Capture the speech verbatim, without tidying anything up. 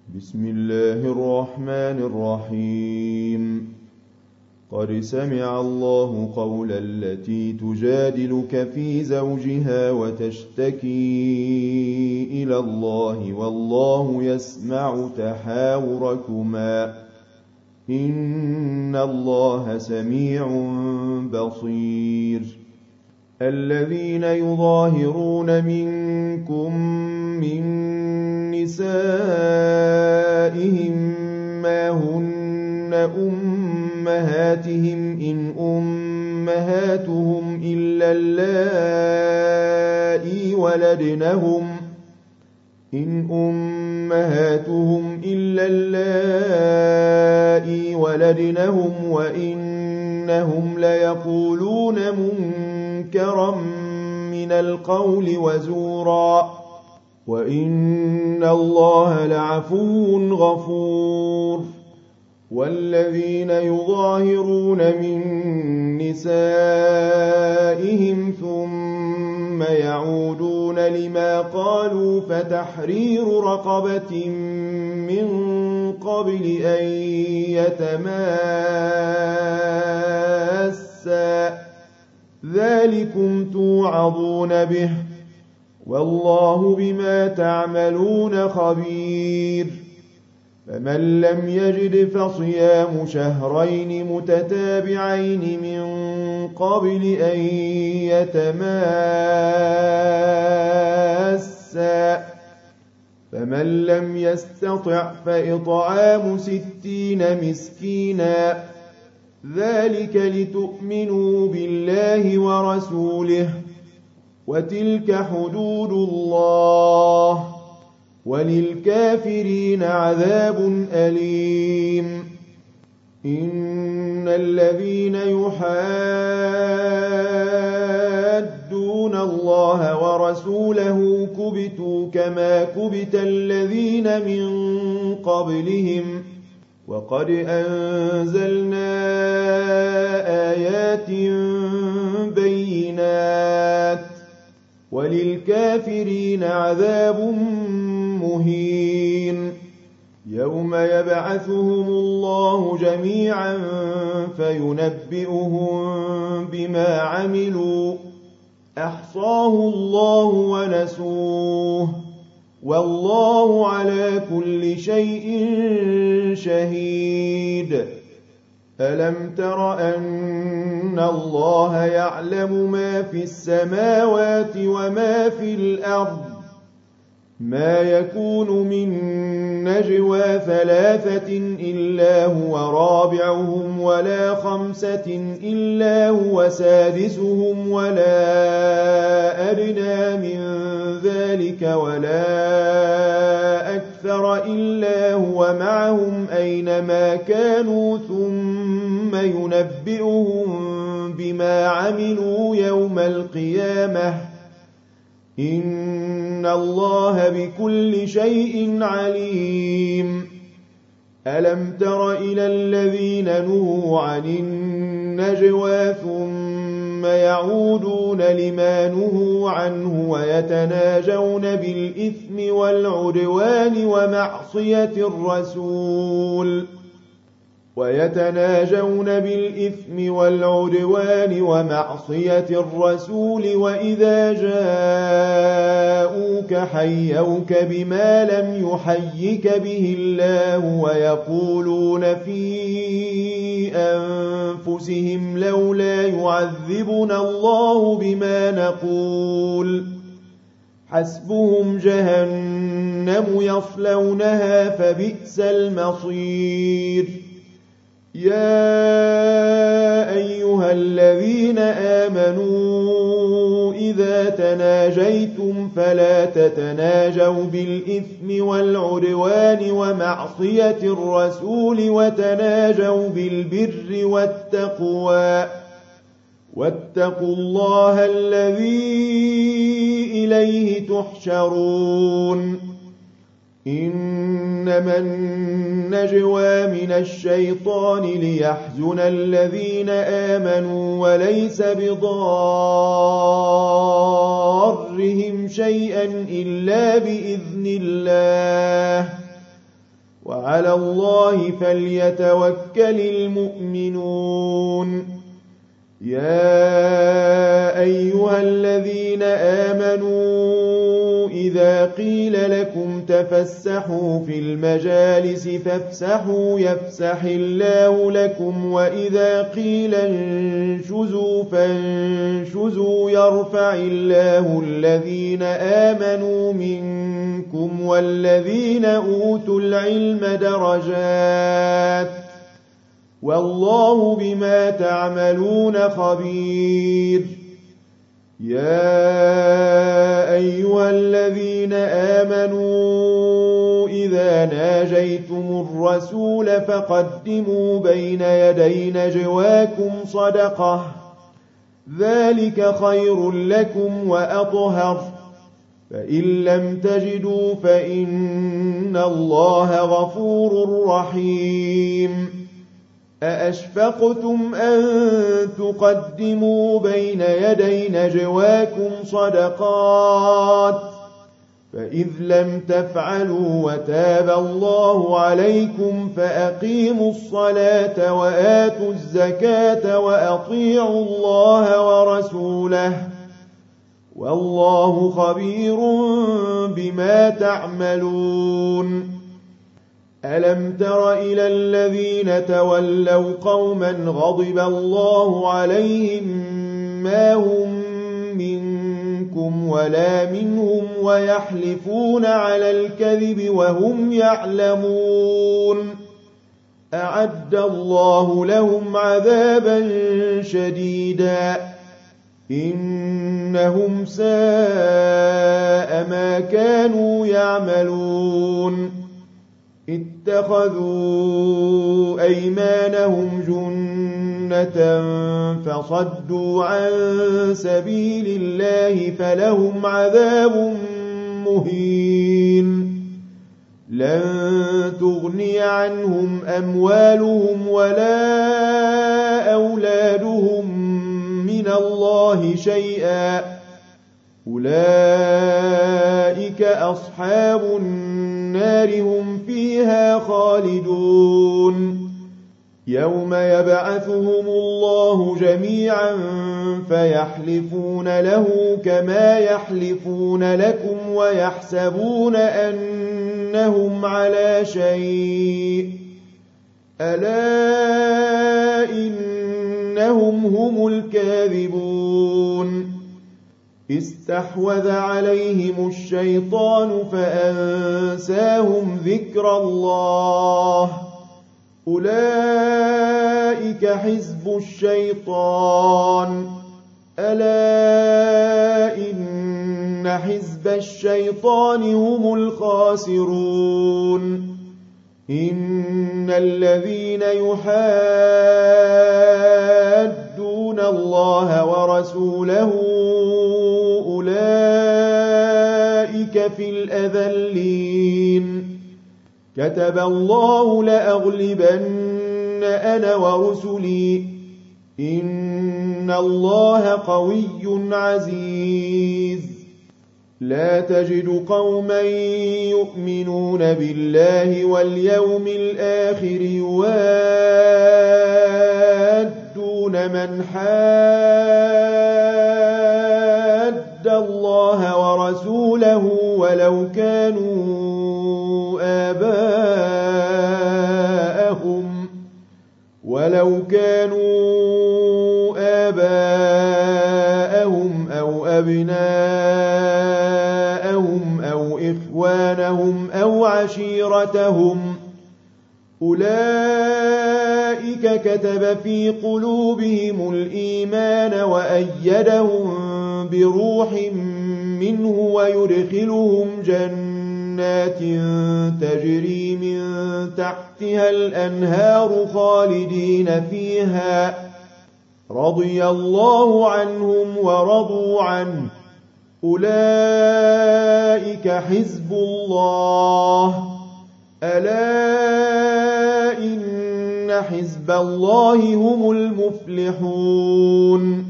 بسم الله الرحمن الرحيم قد سمع الله قول التي تجادلك في زوجها وتشتكي إلى الله والله يسمع تحاوركما إن الله سميع بصير الذين يظاهرون منكم من نسائهم ما هن أمهاتهم إن أمهاتهم إلا اللائي ولدنهم إن أمهاتهم إلا اللائي ولدنهم وإنهم ليقولون منكرا من القول وزورا وإن الله لعفو غفور والذين يظاهرون من نسائهم ثم يعودون لما قالوا فتحرير رقبة من قبل أن يتماسا ذلكم توعظون به والله بما تعملون خبير فمن لم يجد فصيام شهرين متتابعين من قبل أن يتماسا فمن لم يستطع فإطعام ستين مسكينا ذلك لتؤمنوا بالله ورسوله وتلك حدود الله وللكافرين عذاب أليم إن الذين يحادون الله ورسوله كبتوا كما كبت الذين من قبلهم وقد أنزلنا آيات بينات وللكافرين عذاب مهين يوم يبعثهم الله جميعا فينبئهم بما عملوا أحصاه الله ونسوه والله على كل شيء شهيد ألم تر أن الله يعلم ما في السماوات وما في الأرض ما يكون من نجوى ثلاثة إلا هو رابعهم ولا خمسة إلا هو سادسهم ولا أدنى من ذلك ولا أكثر إلا هو معهم أينما كانوا ثم ينبئهم بما عملوا يوم القيامة إن الله بكل شيء عليم ألم تر إلى الذين نهوا عن النجوى ثم يعودون لما نهوا عنه ويتناجون بالإثم والعدوان ومعصية الرسول ويتناجون بالإثم والعدوان ومعصية الرسول وإذا جاءوك حيوك بما لم يحيك به الله ويقولون في أنفسهم لولا يعذبنا الله بما نقول حسبهم جهنم يصلونها فبئس المصير يا أيها الذين آمنوا إذا تناجيتم فلا تتناجوا بالإثم والعدوان ومعصية الرسول وتناجوا بالبر والتقوى واتقوا الله الذي إليه تحشرون إنما النجوى من الشيطان ليحزن الذين آمنوا وليس بضارهم شيئا إلا بإذن الله وعلى الله فليتوكل المؤمنون يا أيها الذين آمنوا إذا قيل لكم تفسحوا في المجالس فافسحوا يفسح الله لكم وإذا قيل انشزوا فانشزوا يرفع الله الذين آمنوا منكم والذين أوتوا العلم درجات والله بما تعملون خبير يا أيها الذين آمنوا إذا ناجيتم الرسول فقدموا بين يدي نجواكم صدقة ذلك خير لكم وأطهر فإن لم تجدوا فإن الله غفور رحيم أأشفقتم أن تقدموا بين يدي نجواكم صدقات فإذ لم تفعلوا وتاب الله عليكم فأقيموا الصلاة وآتوا الزكاة وأطيعوا الله ورسوله والله خبير بما تعملون ألم تر إلى الذين تولوا قوما غضب الله عليهم ما هم منكم ولا منهم ويحلفون على الكذب وهم يعلمون أعد الله لهم عذابا شديدا إنهم ساء ما كانوا يعملون اتخذوا أيمانهم جنة فصدوا عن سبيل الله فلهم عذاب مهين لن تغني عنهم أموالهم ولا أولادهم من الله شيئا أولئك أصحاب النار هم فيها خالدون يوم يبعثهم الله جميعا فيحلفون له كما يحلفون لكم ويحسبون أنهم على شيء ألا إنهم هم الكاذبون استحوذ عليهم الشيطان فأنساهم ذكر الله أولئك حزب الشيطان ألا إن حزب الشيطان هم الخاسرون إن الذين يحادون الله ورسوله أولئك في الأذلين كتب الله لأغلبن أنا ورسلي إن الله قوي عزيز لا تجد قوما يؤمنون بالله واليوم الآخر يوادون من حاد الله ورسوله ولو كانوا آباءهم ولو كانوا آباءهم أو أبناءهم أو إخوانهم أو عشيرتهم أولئك كتب في قلوبهم الإيمان وأيدهم بروح منه ويدخلهم جنات تجري من تحتها الأنهار خالدين فيها رضي الله عنهم ورضوا عنه أولئك حزب الله ألا إن حزب الله هم المفلحون